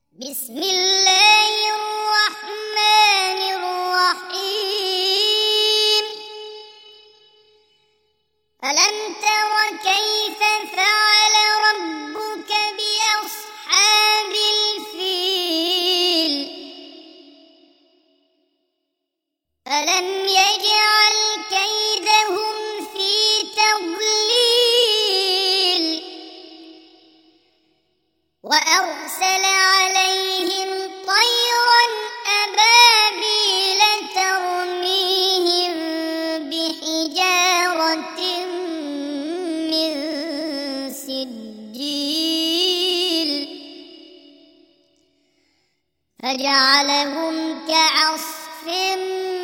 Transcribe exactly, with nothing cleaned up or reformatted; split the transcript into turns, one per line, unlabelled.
بسم الله الرحمن الرحيم. ألم تر كيف فعل ربك بأصحاب الفيل؟ ألم يجعل كيدهم في تضليل وأرسل عليهم طيرا أبابيل ترميهم بحجارة من سجيل فجعلهم كعصف